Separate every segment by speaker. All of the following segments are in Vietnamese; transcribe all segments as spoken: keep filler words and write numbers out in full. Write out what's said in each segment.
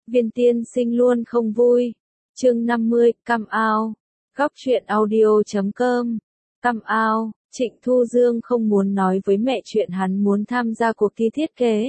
Speaker 1: Viên tiên sinh luôn không vui. Chương năm mươi, Come Out. Góc truyện audio chấm com. Come Out. Trịnh Thu Dương không muốn nói với mẹ chuyện hắn muốn tham gia cuộc thi thiết kế.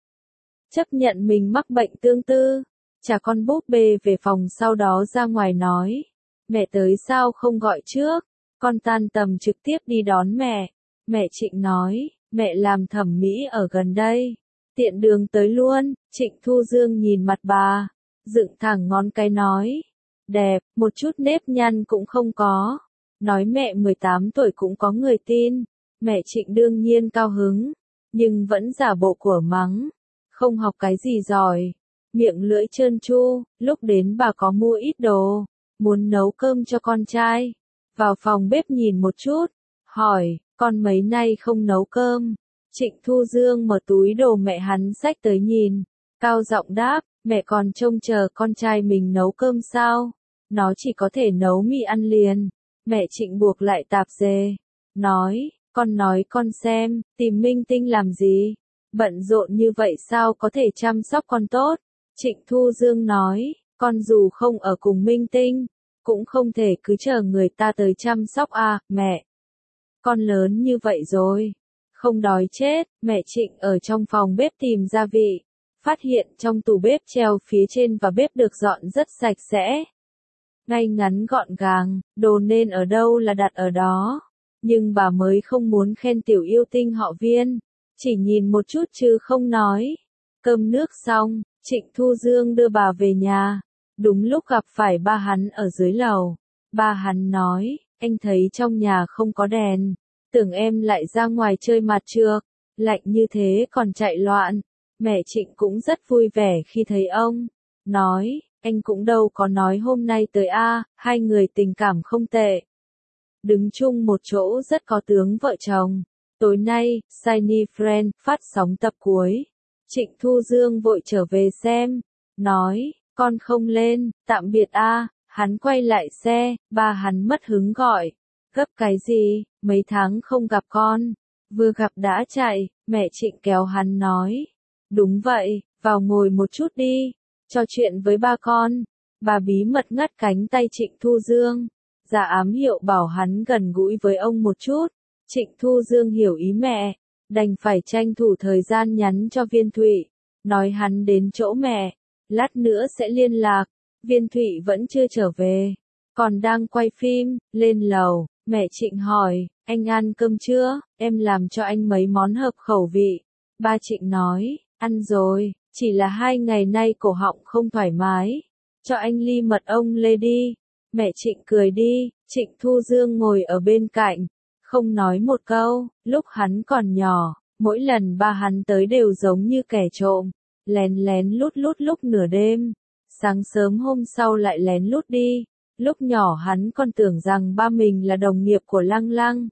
Speaker 1: Chấp nhận mình mắc bệnh tương tư. Trả con búp bê về phòng sau đó ra ngoài nói. Mẹ tới sao không gọi trước? Con tan tầm trực tiếp đi đón mẹ. Mẹ Trịnh nói, mẹ làm thẩm mỹ ở gần đây. Tiện đường tới luôn. Trịnh Thu Dương nhìn mặt bà, dựng thẳng ngón cái nói. Đẹp, một chút nếp nhăn cũng không có. Nói mẹ mười tám tuổi cũng có người tin. Mẹ Trịnh đương nhiên cao hứng, nhưng vẫn giả bộ của mắng. Không học cái gì giỏi. Miệng lưỡi trơn tru, lúc đến bà có mua ít đồ. Muốn nấu cơm cho con trai. Vào phòng bếp nhìn một chút. Hỏi, con mấy nay không nấu cơm. Trịnh Thu Dương mở túi đồ mẹ hắn xách tới nhìn. Cao giọng đáp, mẹ còn trông chờ con trai mình nấu cơm sao? Nó chỉ có thể nấu mì ăn liền. Mẹ Trịnh buộc lại tạp dề. Nói, con nói con xem, tìm minh tinh làm gì? Bận rộn như vậy sao có thể chăm sóc con tốt? Trịnh Thu Dương nói, con dù không ở cùng minh tinh, cũng không thể cứ chờ người ta tới chăm sóc à, mẹ. Con lớn như vậy rồi. Không đói chết, mẹ Trịnh ở trong phòng bếp tìm gia vị. Phát hiện trong tủ bếp treo phía trên và bếp được dọn rất sạch sẽ. Ngay ngắn gọn gàng, đồ nên ở đâu là đặt ở đó. Nhưng bà mới không muốn khen tiểu yêu tinh họ Viên. Chỉ nhìn một chút chứ không nói. Cơm nước xong, Trịnh Thu Dương đưa bà về nhà. Đúng lúc gặp phải ba hắn ở dưới lầu. Ba hắn nói, anh thấy trong nhà không có đèn. Tưởng em lại ra ngoài chơi mặt trược. Lạnh như thế còn chạy loạn. Mẹ Trịnh cũng rất vui vẻ khi thấy ông. Nói, anh cũng đâu có nói hôm nay tới a, hai người tình cảm không tệ. Đứng chung một chỗ rất có tướng vợ chồng. Tối nay, Shiny Friend phát sóng tập cuối. Trịnh Thu Dương vội trở về xem. Nói, con không lên, tạm biệt a. Hắn quay lại xe, ba hắn mất hứng gọi. Gấp cái gì, mấy tháng không gặp con. Vừa gặp đã chạy, mẹ Trịnh kéo hắn nói. Đúng vậy, vào ngồi một chút đi, trò chuyện với ba con. Bà bí mật ngắt cánh tay Trịnh Thu Dương. Ra ám hiệu bảo hắn gần gũi với ông một chút. Trịnh Thu Dương hiểu ý mẹ, đành phải tranh thủ thời gian nhắn cho Viên Thụy. Nói hắn đến chỗ mẹ, lát nữa sẽ liên lạc. Viên Thụy vẫn chưa trở về, còn đang quay phim. Lên lầu, mẹ Trịnh hỏi, anh ăn cơm chưa, em làm cho anh mấy món hợp khẩu vị. Ba Trịnh nói, ăn rồi, chỉ là hai ngày nay cổ họng không thoải mái. Cho anh ly mật ong lê đi. Mẹ Trịnh cười đi. Trịnh Thu Dương ngồi ở bên cạnh, không nói một câu. Lúc hắn còn nhỏ, mỗi lần ba hắn tới đều giống như kẻ trộm, lén lén lút lút lúc nửa đêm. Sáng sớm hôm sau lại lén lút đi. Lúc nhỏ hắn còn tưởng rằng ba mình là đồng nghiệp của Lăng Lăng.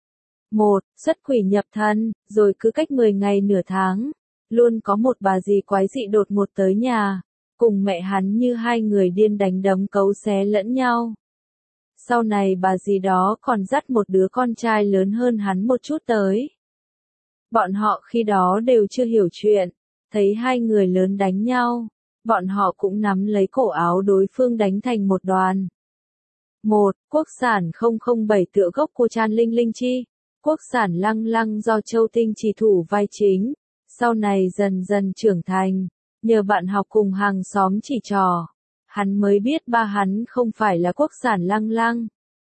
Speaker 1: Một, xuất quỷ nhập thần, rồi cứ cách mười ngày nửa tháng, luôn có một bà dì quái dị đột ngột tới nhà, cùng mẹ hắn như hai người điên đánh đấm cấu xé lẫn nhau. Sau này bà dì đó còn dắt một đứa con trai lớn hơn hắn một chút tới. Bọn họ khi đó đều chưa hiểu chuyện, thấy hai người lớn đánh nhau, bọn họ cũng nắm lấy cổ áo đối phương đánh thành một đoàn. Một, quốc sản không không bảy tựa gốc của Chan Linh Linh Chi. Quốc sản Lăng Lăng do Châu Tinh chỉ thủ vai chính, sau này dần dần trưởng thành, nhờ bạn học cùng hàng xóm chỉ trò, hắn mới biết ba hắn không phải là quốc sản Lăng Lăng,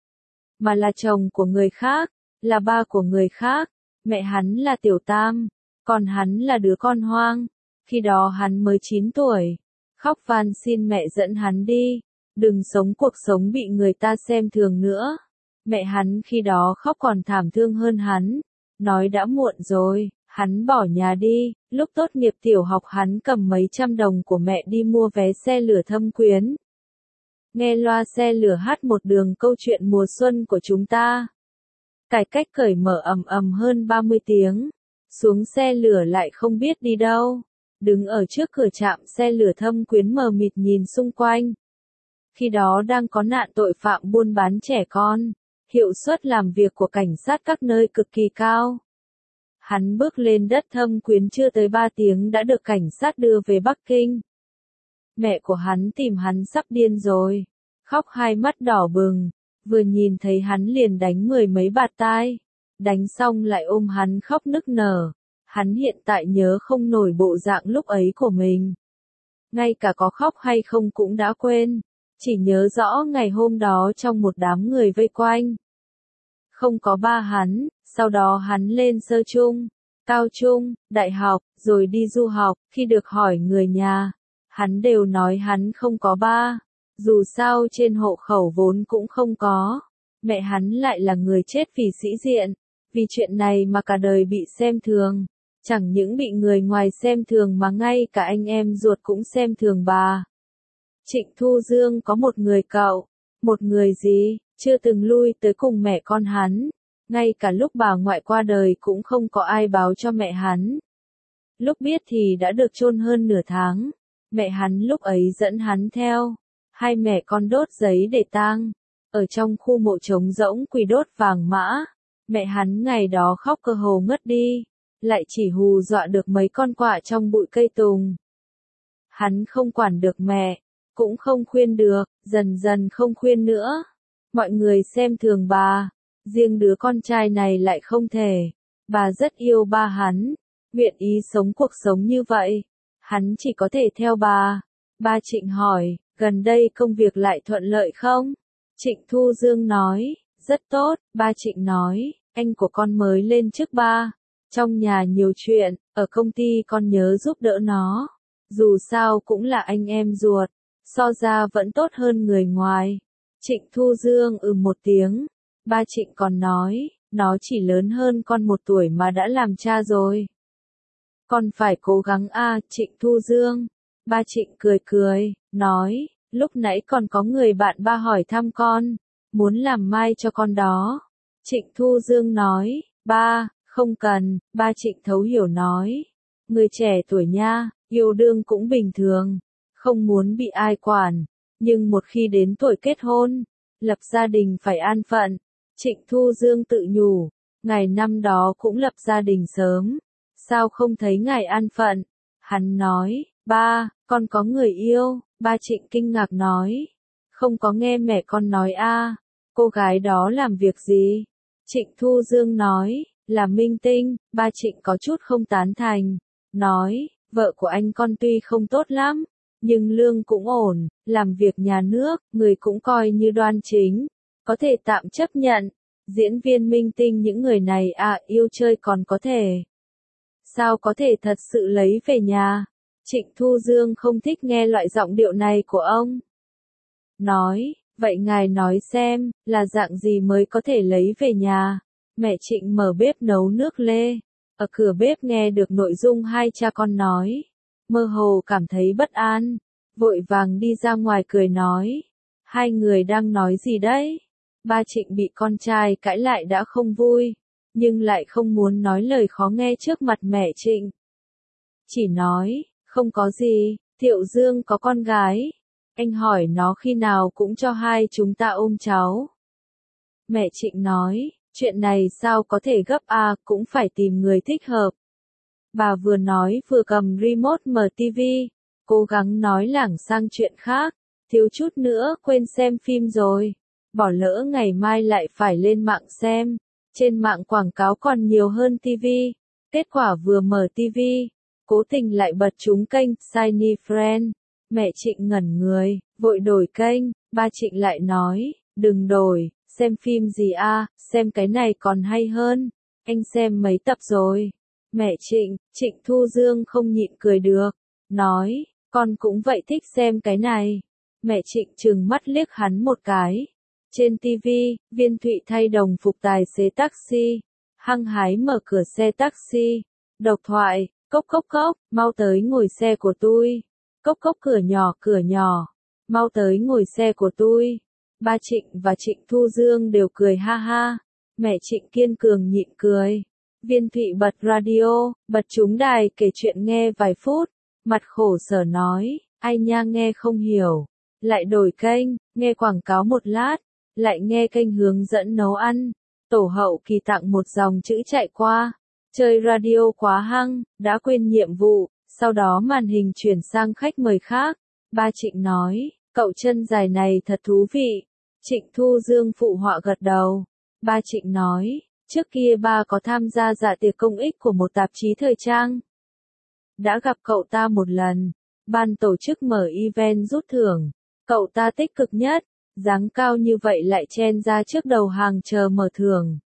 Speaker 1: mà là chồng của người khác, là ba của người khác. Mẹ hắn là Tiểu Tam, còn hắn là đứa con hoang. Khi đó hắn mới chín tuổi, khóc van xin mẹ dẫn hắn đi, đừng sống cuộc sống bị người ta xem thường nữa. Mẹ hắn khi đó khóc còn thảm thương hơn hắn, nói đã muộn rồi, hắn bỏ nhà đi. Lúc tốt nghiệp tiểu học hắn cầm mấy trăm đồng của mẹ đi mua vé xe lửa Thâm Quyến. Nghe loa xe lửa hát một đường câu chuyện mùa xuân của chúng ta. Cải cách cởi mở ầm ầm hơn ba mươi tiếng, xuống xe lửa lại không biết đi đâu, đứng ở trước cửa trạm xe lửa Thâm Quyến mờ mịt nhìn xung quanh. Khi đó đang có nạn tội phạm buôn bán trẻ con. Hiệu suất làm việc của cảnh sát các nơi cực kỳ cao. Hắn bước lên đất Thâm Quyến chưa tới ba tiếng đã được cảnh sát đưa về Bắc Kinh. Mẹ của hắn tìm hắn sắp điên rồi. Khóc hai mắt đỏ bừng. Vừa nhìn thấy hắn liền đánh mười mấy bạt tai. Đánh xong lại ôm hắn khóc nức nở. Hắn hiện tại nhớ không nổi bộ dạng lúc ấy của mình. Ngay cả có khóc hay không cũng đã quên. Chỉ nhớ rõ ngày hôm đó trong một đám người vây quanh. Không có ba hắn, sau đó hắn lên sơ trung, cao trung, đại học, rồi đi du học. Khi được hỏi người nhà, hắn đều nói hắn không có ba. Dù sao trên hộ khẩu vốn cũng không có. Mẹ hắn lại là người chết vì sĩ diện. Vì chuyện này mà cả đời bị xem thường. Chẳng những bị người ngoài xem thường mà ngay cả anh em ruột cũng xem thường bà. Trịnh Thu Dương có một người cậu. Một người gì, chưa từng lui tới cùng mẹ con hắn. Ngay cả lúc bà ngoại qua đời cũng không có ai báo cho mẹ hắn. Lúc biết thì đã được chôn hơn nửa tháng. Mẹ hắn lúc ấy dẫn hắn theo. Hai mẹ con đốt giấy để tang. Ở trong khu mộ trống rỗng quỳ đốt vàng mã. Mẹ hắn ngày đó khóc cơ hồ ngất đi. Lại chỉ hù dọa được mấy con quạ trong bụi cây tùng. Hắn không quản được mẹ. Cũng không khuyên được, dần dần không khuyên nữa. Mọi người xem thường bà. Riêng đứa con trai này lại không thể. Bà rất yêu ba hắn. Nguyện ý sống cuộc sống như vậy. Hắn chỉ có thể theo bà. Ba Trịnh hỏi, gần đây công việc lại thuận lợi không? Trịnh Thu Dương nói, rất tốt. Ba Trịnh nói, anh của con mới lên chức ba. Trong nhà nhiều chuyện, ở công ty con nhớ giúp đỡ nó. Dù sao cũng là anh em ruột. So ra vẫn tốt hơn người ngoài. Trịnh Thu Dương ừ một tiếng. Ba Trịnh còn nói, nó chỉ lớn hơn con một tuổi mà đã làm cha rồi. Con phải cố gắng a, Trịnh Thu Dương. Ba Trịnh cười cười, nói, lúc nãy còn có người bạn ba hỏi thăm con, muốn làm mai cho con đó. Trịnh Thu Dương nói, ba, không cần. Ba Trịnh thấu hiểu nói, người trẻ tuổi nha, yêu đương cũng bình thường. Không muốn bị ai quản, nhưng một khi đến tuổi kết hôn, lập gia đình phải an phận. Trịnh Thu Dương tự nhủ, ngài năm đó cũng lập gia đình sớm, sao không thấy ngài an phận? Hắn nói, ba, con có người yêu. Ba Trịnh kinh ngạc nói, không có nghe mẹ con nói a, cô gái đó làm việc gì? Trịnh Thu Dương nói, là minh tinh. Ba Trịnh có chút không tán thành, nói, vợ của anh con tuy không tốt lắm, nhưng lương cũng ổn, làm việc nhà nước, người cũng coi như đoan chính, có thể tạm chấp nhận. Diễn viên minh tinh những người này à, yêu chơi còn có thể. Sao có thể thật sự lấy về nhà? Trịnh Thu Dương không thích nghe loại giọng điệu này của ông. Nói, vậy ngài nói xem, là dạng gì mới có thể lấy về nhà? Mẹ Trịnh mở bếp nấu nước lê. Ở cửa bếp nghe được nội dung hai cha con nói. Mơ hồ cảm thấy bất an. Vội vàng đi ra ngoài cười nói. Hai người đang nói gì đấy? Ba Trịnh bị con trai cãi lại đã không vui. Nhưng lại không muốn nói lời khó nghe trước mặt mẹ Trịnh. Chỉ nói, không có gì, Thiệu Dương có con gái. Anh hỏi nó khi nào cũng cho hai chúng ta ôm cháu. Mẹ Trịnh nói, chuyện này sao có thể gấp à, cũng phải tìm người thích hợp. Bà vừa nói vừa cầm remote mở tivi, cố gắng nói lảng sang chuyện khác, thiếu chút nữa quên xem phim rồi. Bỏ lỡ ngày mai lại phải lên mạng xem, trên mạng quảng cáo còn nhiều hơn tivi. Kết quả vừa mở tivi, cố tình lại bật trúng kênh Shiny Friend. Mẹ Trịnh ngẩn người, vội đổi kênh. Ba Trịnh lại nói, đừng đổi, xem phim gì a, xem cái này còn hay hơn. Anh xem mấy tập rồi? Mẹ Trịnh, Trịnh Thu Dương không nhịn cười được, nói, con cũng vậy thích xem cái này. Mẹ Trịnh trừng mắt liếc hắn một cái. Trên tivi, Viên Thụy thay đồng phục tài xế taxi, hăng hái mở cửa xe taxi. Độc thoại, cốc cốc cốc, mau tới ngồi xe của tôi. Cốc cốc cửa nhỏ cửa nhỏ, mau tới ngồi xe của tôi. Ba Trịnh và Trịnh Thu Dương đều cười ha ha. Mẹ Trịnh kiên cường nhịn cười. Viên Thụy bật radio, bật trúng đài kể chuyện nghe vài phút. Mặt khổ sở nói, ai nha nghe không hiểu. Lại đổi kênh, nghe quảng cáo một lát. Lại nghe kênh hướng dẫn nấu ăn. Tổ hậu kỳ tặng một dòng chữ chạy qua. Chơi radio quá hăng, đã quên nhiệm vụ. Sau đó màn hình chuyển sang khách mời khác. Ba Trịnh nói, cậu chân dài này thật thú vị. Trịnh Thu Dương phụ họa gật đầu. Ba Trịnh nói, trước kia ba có tham gia dạ tiệc công ích của một tạp chí thời trang. Đã gặp cậu ta một lần, ban tổ chức mở event rút thưởng. Cậu ta tích cực nhất, dáng cao như vậy lại chen ra trước đầu hàng chờ mở thưởng.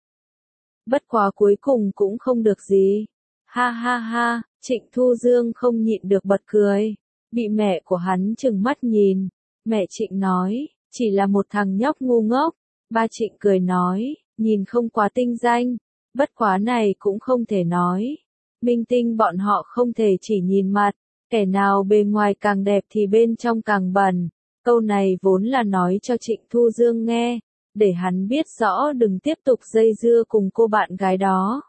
Speaker 1: Bất quá cuối cùng cũng không được gì. Ha ha ha, Trịnh Thu Dương không nhịn được bật cười. Bị mẹ của hắn trừng mắt nhìn. Mẹ Trịnh nói, chỉ là một thằng nhóc ngu ngốc. Ba Trịnh cười nói, nhìn không quá tinh danh. Bất quá này cũng không thể nói. Minh tinh bọn họ không thể chỉ nhìn mặt. Kẻ nào bề ngoài càng đẹp thì bên trong càng bẩn. Câu này vốn là nói cho Trịnh Thu Dương nghe, để hắn biết rõ đừng tiếp tục dây dưa cùng cô bạn gái đó.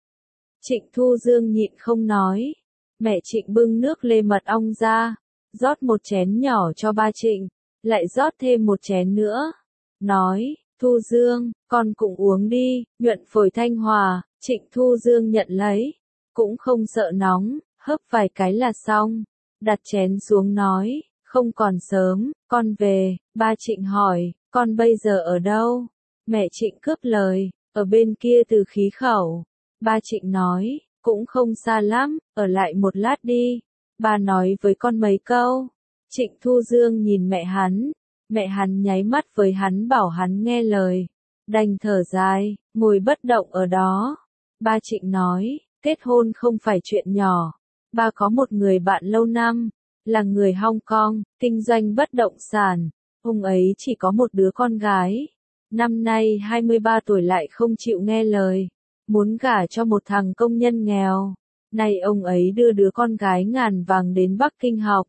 Speaker 1: Trịnh Thu Dương nhịn không nói. Mẹ Trịnh bưng nước lê mật ong ra, rót một chén nhỏ cho ba Trịnh, lại rót thêm một chén nữa. Nói, Thu Dương, con cũng uống đi, nhuận phổi thanh hòa. Trịnh Thu Dương nhận lấy, cũng không sợ nóng, hớp vài cái là xong. Đặt chén xuống nói, không còn sớm, con về. Ba Trịnh hỏi, con bây giờ ở đâu? Mẹ Trịnh cướp lời, ở bên kia Từ Khí Khẩu. Ba Trịnh nói, cũng không xa lắm, ở lại một lát đi. Ba nói với con mấy câu. Trịnh Thu Dương nhìn mẹ hắn, mẹ hắn nháy mắt với hắn bảo hắn nghe lời. Đành thở dài, ngồi bất động ở đó. Ba Trịnh nói, kết hôn không phải chuyện nhỏ. Ba có một người bạn lâu năm, là người Hong Kong, kinh doanh bất động sản. Ông ấy chỉ có một đứa con gái. Năm nay hai mươi ba tuổi lại không chịu nghe lời. Muốn gả cho một thằng công nhân nghèo. Nay ông ấy đưa đứa con gái ngàn vàng đến Bắc Kinh học.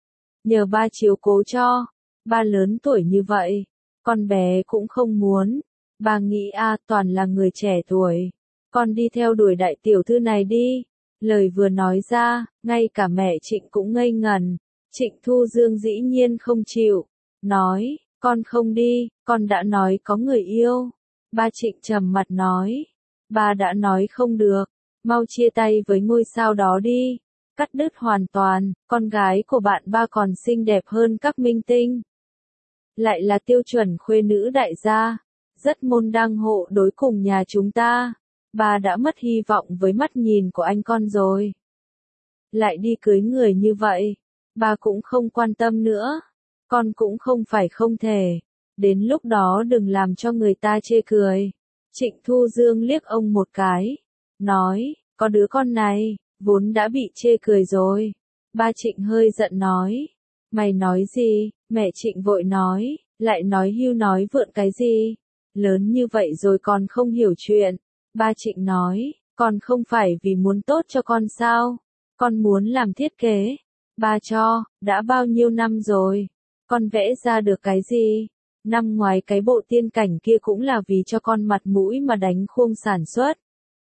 Speaker 1: Nhờ ba chiếu cố cho. Ba lớn tuổi như vậy, con bé cũng không muốn. Ba nghĩ a toàn là người trẻ tuổi. Con đi theo đuổi đại tiểu thư này đi. Lời vừa nói ra, ngay cả mẹ Trịnh cũng ngây ngần. Trịnh Thu Dương dĩ nhiên không chịu. Nói, con không đi, con đã nói có người yêu. Ba Trịnh trầm mặt nói, ba đã nói không được, mau chia tay với ngôi sao đó đi. Cắt đứt hoàn toàn, con gái của bạn ba còn xinh đẹp hơn các minh tinh. Lại là tiêu chuẩn khuê nữ đại gia, rất môn đăng hộ đối cùng nhà chúng ta. Ba đã mất hy vọng với mắt nhìn của anh con rồi. Lại đi cưới người như vậy, ba cũng không quan tâm nữa. Con cũng không phải không thể. Đến lúc đó đừng làm cho người ta chê cười. Trịnh Thu Dương liếc ông một cái. Nói, có đứa con này, vốn đã bị chê cười rồi. Ba Trịnh hơi giận nói. Mày nói gì? Mẹ Trịnh vội nói, lại nói hưu nói vượn cái gì? Lớn như vậy rồi còn không hiểu chuyện. Ba Trịnh nói, con không phải vì muốn tốt cho con sao? Con muốn làm thiết kế. Ba cho, đã bao nhiêu năm rồi? Con vẽ ra được cái gì? Năm ngoái cái bộ tiên cảnh kia cũng là vì cho con mặt mũi mà đánh khuôn sản xuất.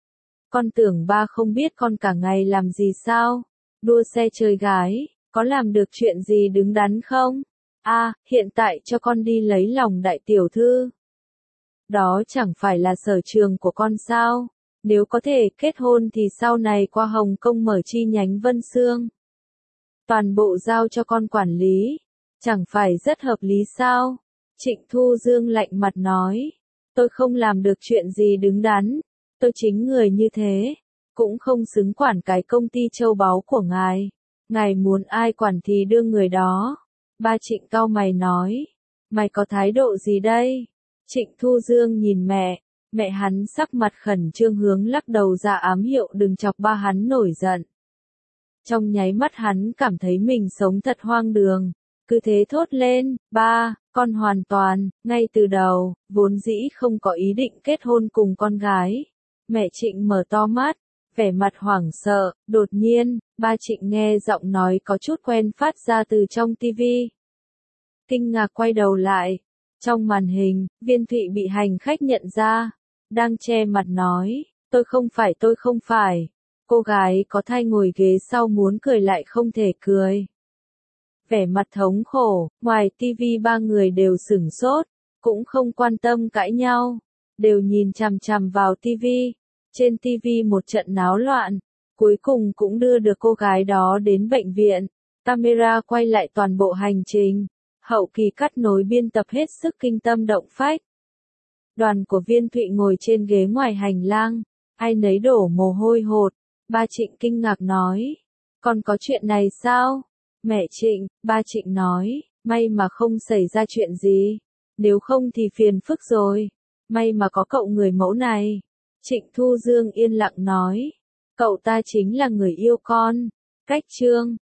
Speaker 1: Con tưởng ba không biết con cả ngày làm gì sao? Đua xe chơi gái, có làm được chuyện gì đứng đắn không? À, hiện tại cho con đi lấy lòng đại tiểu thư. Đó chẳng phải là sở trường của con sao? Nếu có thể kết hôn thì sau này qua Hồng Kông mở chi nhánh Vân Xương. Toàn bộ giao cho con quản lý. Chẳng phải rất hợp lý sao? Trịnh Thu Dương lạnh mặt nói. Tôi không làm được chuyện gì đứng đắn. Tôi chính người như thế. Cũng không xứng quản cái công ty châu báu của ngài. Ngài muốn ai quản thì đưa người đó. Ba Trịnh cau mày nói. Mày có thái độ gì đây? Trịnh Thu Dương nhìn mẹ. Mẹ hắn sắc mặt khẩn trương hướng lắc đầu ra ám hiệu đừng chọc ba hắn nổi giận. Trong nháy mắt hắn cảm thấy mình sống thật hoang đường. Cứ thế thốt lên, ba, con hoàn toàn, ngay từ đầu, vốn dĩ không có ý định kết hôn cùng con gái. Mẹ Trịnh mở to mắt, vẻ mặt hoảng sợ, đột nhiên, ba Trịnh nghe giọng nói có chút quen phát ra từ trong tivi. Kinh ngạc quay đầu lại, trong màn hình, Viên Thụy bị hành khách nhận ra, đang che mặt nói, tôi không phải tôi không phải. Cô gái có thai ngồi ghế sau muốn cười lại không thể cười. Vẻ mặt thống khổ, ngoài tivi ba người đều sửng sốt, cũng không quan tâm cãi nhau, đều nhìn chằm chằm vào tivi. Trên tivi một trận náo loạn, cuối cùng cũng đưa được cô gái đó đến bệnh viện. Camera quay lại toàn bộ hành trình. Hậu kỳ cắt nối biên tập hết sức kinh tâm động phách. Đoàn của Viên Thụy ngồi trên ghế ngoài hành lang. Ai nấy đổ mồ hôi hột. Ba Trịnh kinh ngạc nói. Còn có chuyện này sao? Mẹ Trịnh, ba Trịnh nói. May mà không xảy ra chuyện gì. Nếu không thì phiền phức rồi. May mà có cậu người mẫu này. Trịnh Thu Dương yên lặng nói. Cậu ta chính là người yêu con. Cách Trương.